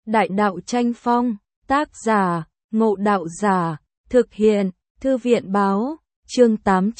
Đại đạo tranh phong, tác giả, Ngộ Đạo Giả, thực hiện, Thư viện báo, chương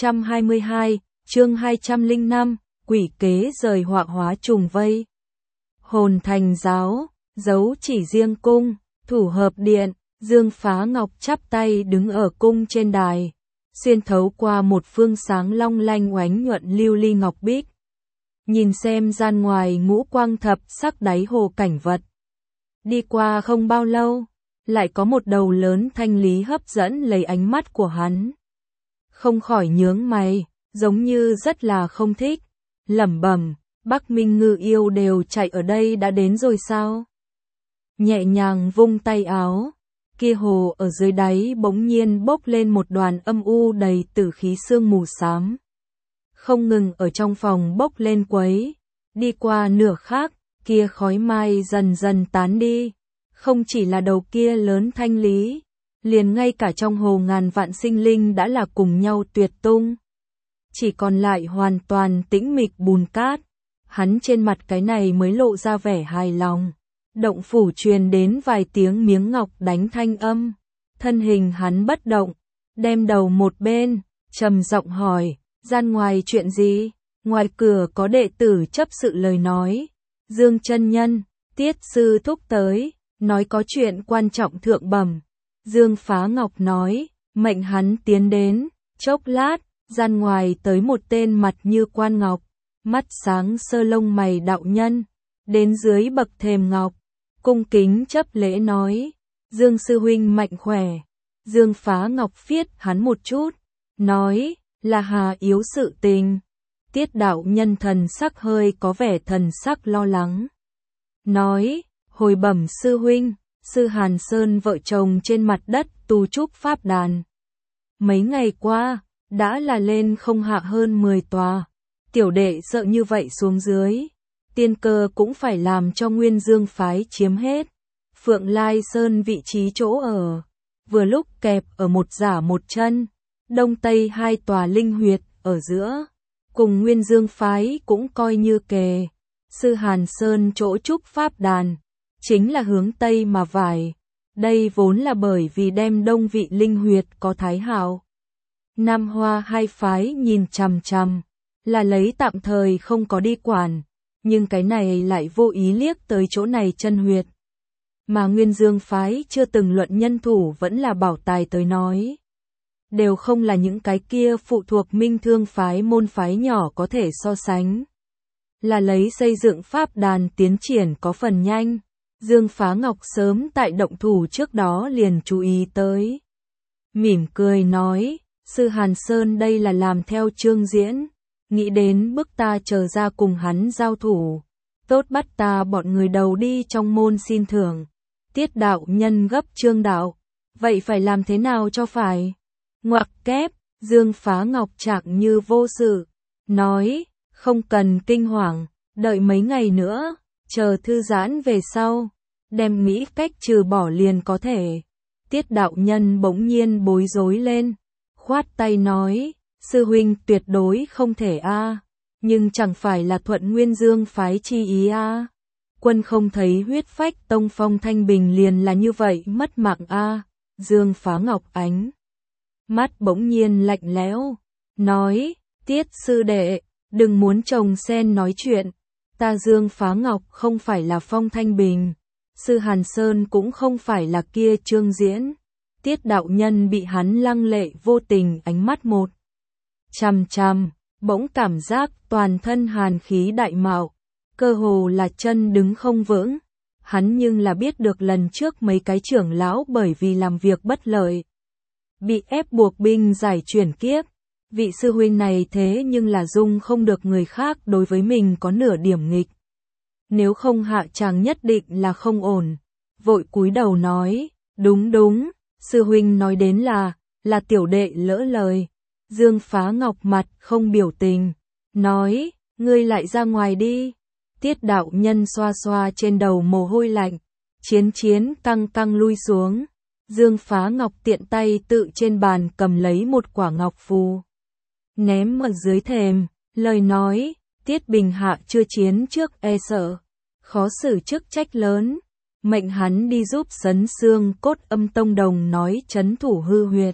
822, chương 205, quỷ kế rời họa hóa trùng vây. Hồn thành giáo, dấu chỉ riêng cung, thủ hợp điện, Dương Phá Ngọc chắp tay đứng ở cung trên đài, xuyên thấu qua một phương sáng long lanh oánh nhuận lưu ly ngọc bích. Nhìn xem gian ngoài ngũ quang thập sắc đáy hồ cảnh vật. Đi qua không bao lâu, lại có một đầu lớn thanh lý hấp dẫn lấy ánh mắt của hắn. Không khỏi nhướng mày, giống như rất là không thích, lẩm bẩm, Bắc Minh Ngư yêu đều chạy ở đây đã đến rồi sao? Nhẹ nhàng vung tay áo, kia hồ ở dưới đáy bỗng nhiên bốc lên một đoàn âm u đầy tử khí sương mù xám. Không ngừng ở trong phòng bốc lên quấy, đi qua nửa khác, kia khói mai dần dần tán đi, không chỉ là đầu kia lớn thanh lý, liền ngay cả trong hồ ngàn vạn sinh linh đã là cùng nhau tuyệt tung. Chỉ còn lại hoàn toàn tĩnh mịch bùn cát, hắn trên mặt cái này mới lộ ra vẻ hài lòng. Động phủ truyền đến vài tiếng miếng ngọc đánh thanh âm, thân hình hắn bất động, đem đầu một bên, trầm giọng hỏi, gian ngoài chuyện gì? Ngoài cửa có đệ tử chấp sự lời nói, Dương chân nhân, Tiết sư thúc tới, nói có chuyện quan trọng thượng bẩm. Dương Phá Ngọc nói, mệnh hắn tiến đến, chốc lát, gian ngoài tới một tên mặt như quan ngọc, mắt sáng sơ lông mày đạo nhân, đến dưới bậc thềm ngọc, cung kính chấp lễ nói, Dương sư huynh mạnh khỏe. Dương Phá Ngọc phiết hắn một chút, nói, là hà yếu sự tình. Tiết đạo nhân thần sắc hơi có vẻ thần sắc lo lắng. Nói, hồi bẩm sư huynh, sư Hàn Sơn vợ chồng trên mặt đất tu trúc pháp đàn. Mấy ngày qua, đã là lên không hạ hơn 10 tòa. Tiểu đệ sợ như vậy xuống dưới, tiên cơ cũng phải làm cho Nguyên Dương phái chiếm hết. Phượng Lai Sơn vị trí chỗ ở, vừa lúc kẹp ở một giả một chân, đông tây hai tòa linh huyệt ở giữa, cùng Nguyên Dương phái cũng coi như kề. Sư Hàn Sơn chỗ trúc pháp đàn, chính là hướng tây mà vải. Đây vốn là bởi vì đem đông vị linh huyệt có Thái Hạo, Nam Hoa hai phái nhìn chằm chằm, là lấy tạm thời không có đi quản, nhưng cái này lại vô ý liếc tới chỗ này chân huyệt. Mà Nguyên Dương phái chưa từng luận nhân thủ vẫn là bảo tài tới nói. Đều không là những cái kia phụ thuộc Minh Thương phái môn phái nhỏ có thể so sánh. Là lấy xây dựng pháp đàn tiến triển có phần nhanh, Dương Phá Ngọc sớm tại động thủ trước đó liền chú ý tới. Mỉm cười nói, sư Hàn Sơn đây là làm theo chương diễn, nghĩ đến bức ta chờ ra cùng hắn giao thủ, tốt bắt ta bọn người đầu đi trong môn xin thưởng. Tiết đạo nhân gấp Trương đạo, vậy phải làm thế nào cho phải? Ngoặc kép, Dương Phá Ngọc chạc như vô sự, nói, không cần kinh hoàng, đợi mấy ngày nữa, chờ thư giãn về sau, đem nghĩ cách trừ bỏ liền có thể. Tiết đạo nhân bỗng nhiên bối rối lên, khoát tay nói, sư huynh tuyệt đối không thể a, nhưng chẳng phải là thuận Nguyên Dương phái chi ý a. Quân không thấy huyết phách tông phong thanh bình liền là như vậy mất mạng a. Dương Phá Ngọc ánh mắt bỗng nhiên lạnh lẽo, nói, Tiết sư đệ, đừng muốn chồng sen nói chuyện, ta Dương Phá Ngọc không phải là phong thanh bình, sư Hàn Sơn cũng không phải là kia chương diễn. Tiết đạo nhân bị hắn lăng lệ vô tình ánh mắt một chằm chằm, bỗng cảm giác toàn thân hàn khí đại mạo, cơ hồ là chân đứng không vững. Hắn nhưng là biết được lần trước mấy cái trưởng lão bởi vì làm việc bất lợi, bị ép buộc binh giải chuyển kiếp. Vị sư huynh này thế nhưng là dung không được người khác đối với mình có nửa điểm nghịch. Nếu không hạ chàng nhất định là không ổn. Vội cúi đầu nói, đúng đúng, sư huynh nói đến là tiểu đệ lỡ lời. Dương Phá Ngọc mặt không biểu tình, nói, ngươi lại ra ngoài đi. Tiết đạo nhân xoa xoa trên đầu mồ hôi lạnh, chiến căng căng lui xuống. Dương Phá Ngọc tiện tay tự trên bàn cầm lấy một quả ngọc phù, ném ở dưới thềm, lời nói, Tiết Bình Hạ chưa chiến trước e sợ, khó xử chức trách lớn, mệnh hắn đi giúp Sấn Xương Cốt Âm Tông đồng nói trấn thủ hư huyệt.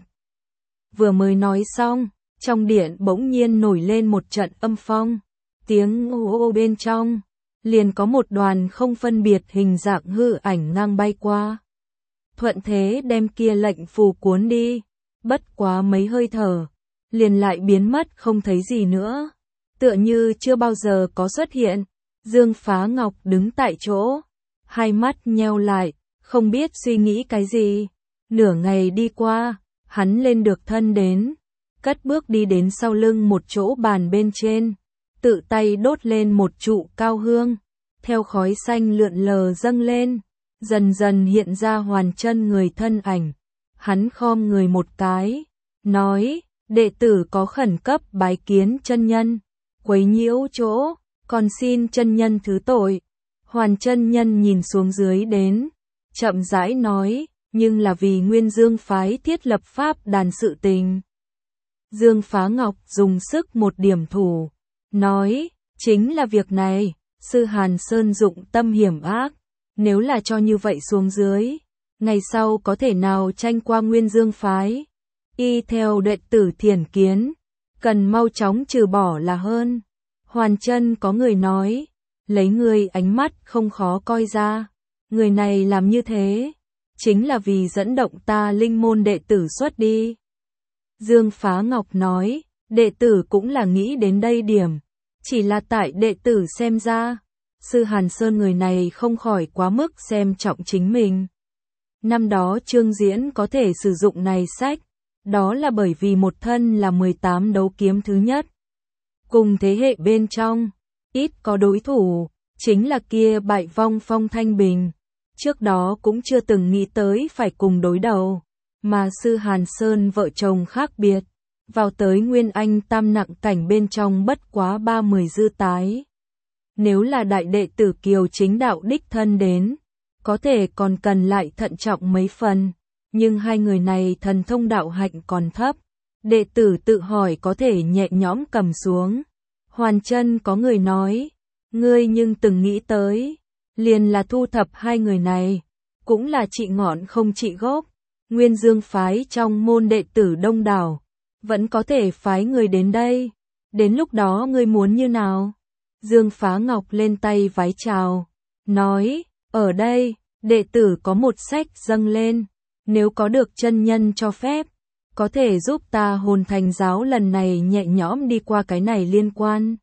Vừa mới nói xong, trong điện bỗng nhiên nổi lên một trận âm phong, tiếng ô ô bên trong, liền có một đoàn không phân biệt hình dạng hư ảnh ngang bay qua. Thuận thế đem kia lệnh phù cuốn đi, bất quá mấy hơi thở, liền lại biến mất không thấy gì nữa, tựa như chưa bao giờ có xuất hiện. Dương Phá Ngọc đứng tại chỗ, hai mắt nheo lại, không biết suy nghĩ cái gì. Nửa ngày đi qua, hắn lên được thân đến, cất bước đi đến sau lưng một chỗ bàn bên trên, tự tay đốt lên một trụ cao hương, theo khói xanh lượn lờ dâng lên, dần dần hiện ra Hoàn Chân người thân ảnh. Hắn khom người một cái, nói, đệ tử có khẩn cấp bái kiến chân nhân, quấy nhiễu chỗ, còn xin chân nhân thứ tội. Hoàn chân nhân nhìn xuống dưới đến, chậm rãi nói, nhưng là vì Nguyên Dương phái thiết lập pháp đàn sự tình. Dương Phá Ngọc dùng sức một điểm thủ, nói, chính là việc này, sư Hàn Sơn dụng tâm hiểm ác, nếu là cho như vậy xuống dưới, ngày sau có thể nào tranh qua Nguyên Dương phái. Y theo đệ tử thiền kiến, cần mau chóng trừ bỏ là hơn. Hoàn Chân có người nói, lấy người ánh mắt không khó coi ra, người này làm như thế, chính là vì dẫn động ta linh môn đệ tử xuất đi. Dương Phá Ngọc nói, đệ tử cũng là nghĩ đến đây điểm, chỉ là tại đệ tử xem ra, sư Hàn Sơn người này không khỏi quá mức xem trọng chính mình. Năm đó Trương Diễn có thể sử dụng này sách, đó là bởi vì một thân là 18 đấu kiếm thứ nhất. Cùng thế hệ bên trong, ít có đối thủ, chính là kia bại vong Phong Thanh Bình. Trước đó cũng chưa từng nghĩ tới phải cùng đối đầu, mà sư Hàn Sơn vợ chồng khác biệt, vào tới Nguyên Anh tam nặng cảnh bên trong bất quá 30 dư tái. Nếu là đại đệ tử Kiều Chính Đạo đích thân đến, có thể còn cần lại thận trọng mấy phần, nhưng hai người này thần thông đạo hạnh còn thấp, đệ tử tự hỏi có thể nhẹ nhõm cầm xuống. Hoàn Chân có người nói, ngươi nhưng từng nghĩ tới, liền là thu thập hai người này, cũng là trị ngọn không trị gốc. Nguyên Dương phái trong môn đệ tử đông đảo, vẫn có thể phái người đến đây, đến lúc đó ngươi muốn như nào? Dương Phá Ngọc lên tay vái chào, nói, ở đây, đệ tử có một sách dâng lên, nếu có được chân nhân cho phép, có thể giúp ta Hồn Thành giáo lần này nhẹ nhõm đi qua cái này liên quan.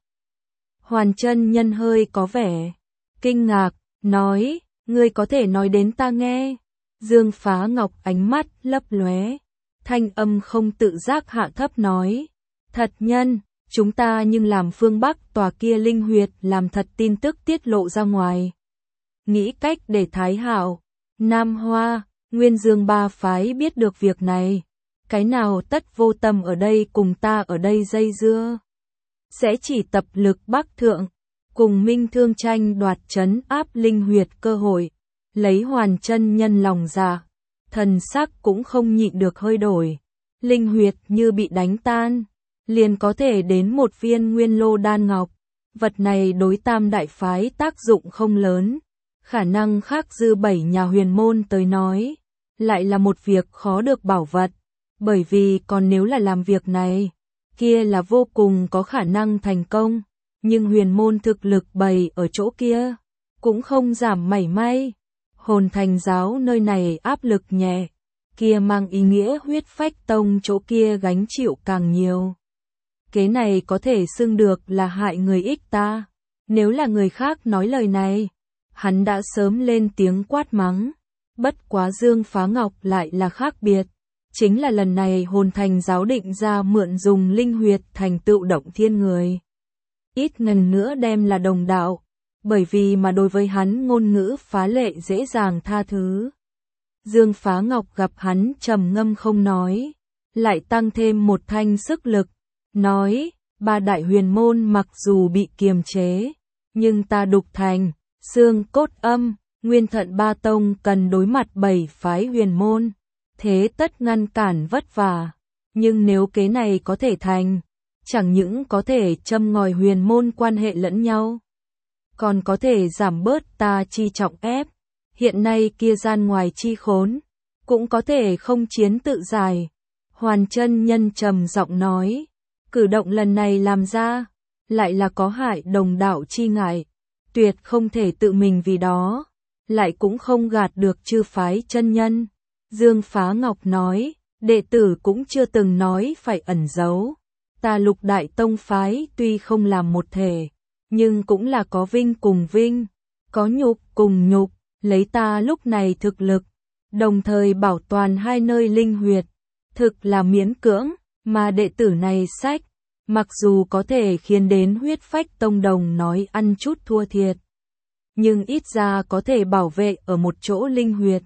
Hoàn chân nhân hơi có vẻ kinh ngạc, nói, ngươi có thể nói đến ta nghe. Dương Phá Ngọc ánh mắt lấp lóe, thanh âm không tự giác hạ thấp nói, thật nhân, chúng ta nhưng làm phương Bắc tòa kia linh huyệt làm thật tin tức tiết lộ ra ngoài. Nghĩ cách để Thái Hạo, Nam Hoa, Nguyên Dương ba phái biết được việc này, cái nào tất vô tâm ở đây cùng ta ở đây dây dưa. Sẽ chỉ tập lực bắc thượng, cùng Minh Thương tranh đoạt trấn áp linh huyệt cơ hội, lấy Hoàn chân nhân lòng dạ, thần sắc cũng không nhịn được hơi đổi. Linh huyệt như bị đánh tan, liền có thể đến một viên nguyên lô đan ngọc, vật này đối tam đại phái tác dụng không lớn, khả năng khác dư 7 nhà huyền môn tới nói, lại là một việc khó được bảo vật, bởi vì còn nếu là làm việc này, kia là vô cùng có khả năng thành công, nhưng huyền môn thực lực bày ở chỗ kia, cũng không giảm mảy may. Hồn Thành giáo nơi này áp lực nhẹ, kia mang ý nghĩa Huyết Phách Tông chỗ kia gánh chịu càng nhiều. Kế này có thể xưng được là hại người ích ta, nếu là người khác nói lời này, hắn đã sớm lên tiếng quát mắng. Bất quá Dương Phá Ngọc lại là khác biệt, chính là lần này Hồn Thành giáo định ra mượn dùng linh huyệt thành tựu động thiên người. Ít ngần nữa đem là đồng đạo, bởi vì mà đối với hắn ngôn ngữ phá lệ dễ dàng tha thứ. Dương Phá Ngọc gặp hắn trầm ngâm không nói, lại tăng thêm một thanh sức lực, nói, ba đại huyền môn mặc dù bị kiềm chế, nhưng ta Đục Thành, Xương Cốt Âm, Nguyên Thận ba tông cần đối mặt 7 phái huyền môn, thế tất ngăn cản vất vả, nhưng nếu kế này có thể thành, chẳng những có thể châm ngòi huyền môn quan hệ lẫn nhau, còn có thể giảm bớt ta chi trọng ép, hiện nay kia gian ngoài chi khốn, cũng có thể không chiến tự giải. Hoàn chân nhân trầm giọng nói, cử động lần này làm ra, lại là có hại đồng đạo chi ngại, tuyệt không thể tự mình vì đó, lại cũng không gạt được chư phái chân nhân. Dương Phá Ngọc nói, đệ tử cũng chưa từng nói phải ẩn giấu, ta Lục Đại Tông phái tuy không làm một thể, nhưng cũng là có vinh cùng vinh, có nhục cùng nhục, lấy ta lúc này thực lực, đồng thời bảo toàn hai nơi linh huyệt, thực là miễn cưỡng, mà đệ tử này sách, mặc dù có thể khiến đến huyết phách tông đồng nói ăn chút thua thiệt, nhưng ít ra có thể bảo vệ ở một chỗ linh huyệt.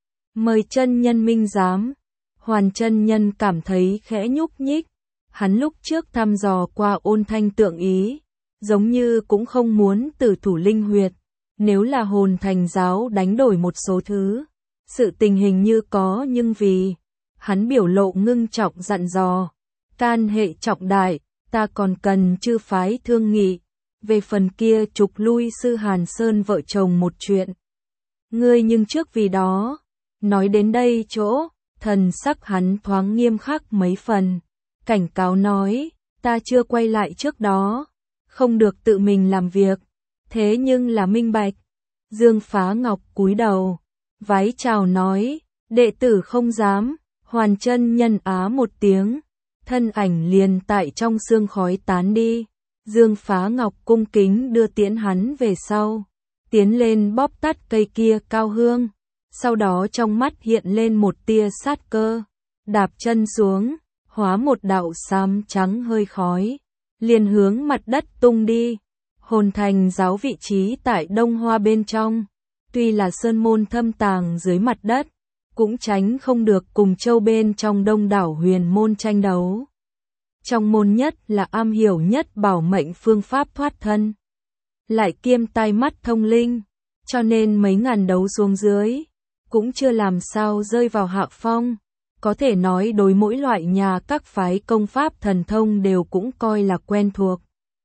Mời chân nhân minh giám. Hoàn chân nhân cảm thấy khẽ nhúc nhích, hắn lúc trước thăm dò qua Ôn Thanh tượng ý, giống như cũng không muốn tử thủ linh huyệt, nếu là Hồn Thành giáo đánh đổi một số thứ, sự tình hình như có, nhưng vì hắn biểu lộ ngưng trọng dặn dò, can hệ trọng đại, ta còn cần chư phái thương nghị, về phần kia trục lui sư Hàn Sơn vợ chồng một chuyện. Ngươi nhưng trước vì đó, nói đến đây chỗ, thần sắc hắn thoáng nghiêm khắc mấy phần, cảnh cáo nói, ta chưa quay lại trước đó, không được tự mình làm việc, thế nhưng là minh bạch. Dương Phá Ngọc cúi đầu, vái chào nói, đệ tử không dám. Hoàn chân nhân á một tiếng, thân ảnh liền tại trong sương khói tán đi. Dương Phá Ngọc cung kính đưa tiễn hắn về sau, tiến lên bóp tắt cây kia cao hương, sau đó trong mắt hiện lên một tia sát cơ, đạp chân xuống, hóa một đạo xám trắng hơi khói, liền hướng mặt đất tung đi. Hồn Thành giáo vị trí tại Đông Hoa bên trong, tuy là sơn môn thâm tàng dưới mặt đất, cũng tránh không được cùng châu bên trong đông đảo huyền môn tranh đấu. Trong môn nhất là am hiểu nhất bảo mệnh phương pháp thoát thân, lại kiêm tai mắt thông linh, cho nên mấy ngàn đấu xuống dưới, cũng chưa làm sao rơi vào hạ phong. Có thể nói đối mỗi loại nhà các phái công pháp thần thông đều cũng coi là quen thuộc.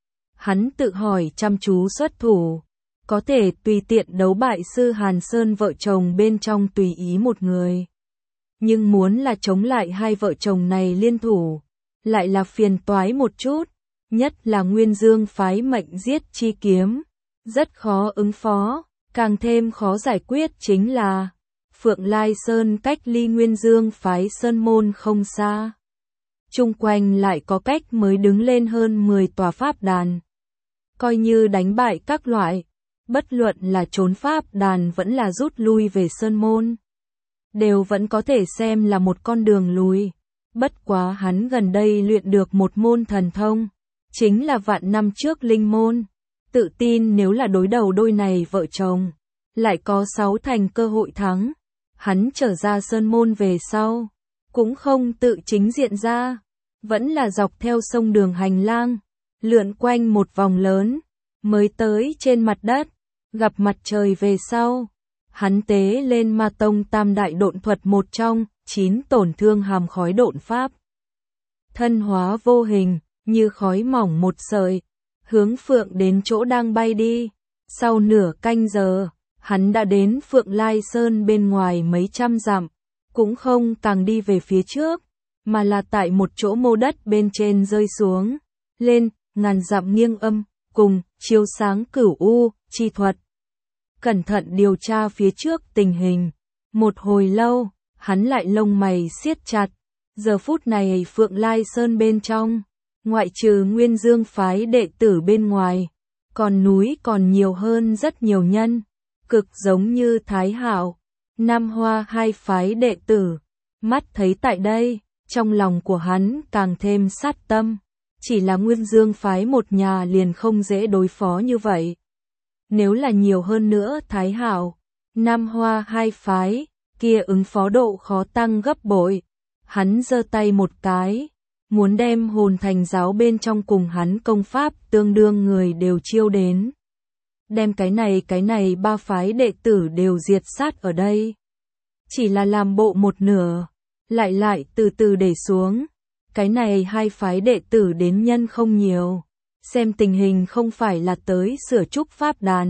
Hắn tự hỏi chăm chú xuất thủ, có thể tùy tiện đấu bại sư Hàn Sơn vợ chồng bên trong tùy ý một người. Nhưng muốn là chống lại hai vợ chồng này liên thủ, lại là phiền toái một chút, nhất là Nguyên Dương phái mệnh giết chi kiếm, rất khó ứng phó, càng thêm khó giải quyết chính là Phượng Lai Sơn cách ly Nguyên Dương phái sơn môn không xa. Chung quanh lại có cách mới đứng lên hơn 10 tòa pháp đàn. Coi như đánh bại các loại, bất luận là trốn pháp đàn vẫn là rút lui về sơn môn, đều vẫn có thể xem là một con đường lùi. Bất quá hắn gần đây luyện được một môn thần thông, chính là vạn năm trước linh môn, tự tin nếu là đối đầu đôi này vợ chồng, lại có 6 thành cơ hội thắng. Hắn trở ra sơn môn về sau, cũng không tự chính diện ra, vẫn là dọc theo sông đường hành lang, lượn quanh một vòng lớn, mới tới trên mặt đất, gặp mặt trời về sau. Hắn tế lên Ma Tông Tam Đại Độn Thuật một trong 9 tổn thương hàm khói độn pháp. Thân hóa vô hình, như khói mỏng một sợi, hướng Phượng đến chỗ đang bay đi. Sau nửa canh giờ, hắn đã đến Phượng Lai Sơn bên ngoài mấy trăm dặm, cũng không càng đi về phía trước, mà là tại một chỗ mô đất bên trên rơi xuống, lên, ngàn dặm nghiêng âm, cùng, chiếu sáng cửu u, chi thuật. Cẩn thận điều tra phía trước tình hình, một hồi lâu, hắn lại lông mày siết chặt, giờ phút này Phượng Lai Sơn bên trong, ngoại trừ Nguyên Dương phái đệ tử bên ngoài, còn núi còn nhiều hơn rất nhiều nhân, cực giống như Thái Hạo, Nam Hoa hai phái đệ tử. Mắt thấy tại đây, trong lòng của hắn càng thêm sát tâm, chỉ là Nguyên Dương phái một nhà liền không dễ đối phó như vậy. Nếu là nhiều hơn nữa Thái Hạo, Nam Hoa hai phái, kia ứng phó độ khó tăng gấp bội. Hắn giơ tay một cái, muốn đem Hồn Thành giáo bên trong cùng hắn công pháp tương đương người đều chiêu đến. Đem cái này ba phái đệ tử đều diệt sát ở đây. Chỉ là làm bộ một nửa, lại từ từ để xuống. Cái này hai phái đệ tử đến nhân không nhiều, xem tình hình không phải là tới sửa trúc pháp đàn,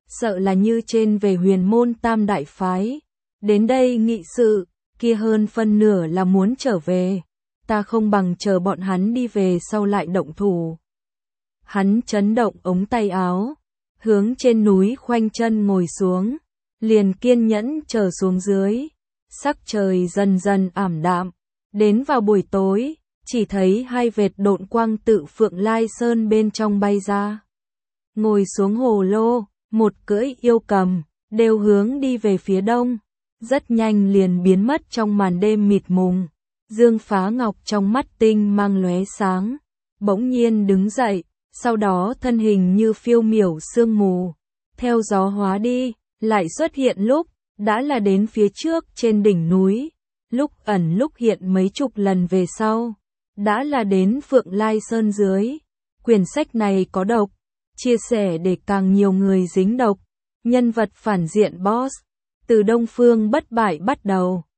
sợ là như trên về huyền môn tam đại phái. Đến đây nghị sự, kia hơn phân nửa là muốn trở về. Ta không bằng chờ bọn hắn đi về sau lại động thủ. Hắn chấn động ống tay áo, hướng trên núi khoanh chân ngồi xuống, liền kiên nhẫn chờ xuống dưới. Sắc trời dần dần ảm đạm, đến vào buổi tối, chỉ thấy hai vệt độn quang tự Phượng Lai Sơn bên trong bay ra. Ngồi xuống hồ lô, một cưỡi yêu cầm, đều hướng đi về phía đông, rất nhanh liền biến mất trong màn đêm mịt mùng. Dương Phá Ngọc trong mắt tinh mang lóe sáng, bỗng nhiên đứng dậy, sau đó thân hình như phiêu miểu sương mù, theo gió hóa đi, lại xuất hiện lúc, đã là đến phía trước trên đỉnh núi, lúc ẩn lúc hiện mấy chục lần về sau, đã là đến Phượng Lai Sơn dưới. Quyển sách này có độc, chia sẻ để càng nhiều người dính độc, nhân vật phản diện boss, từ Đông Phương Bất Bại bắt đầu.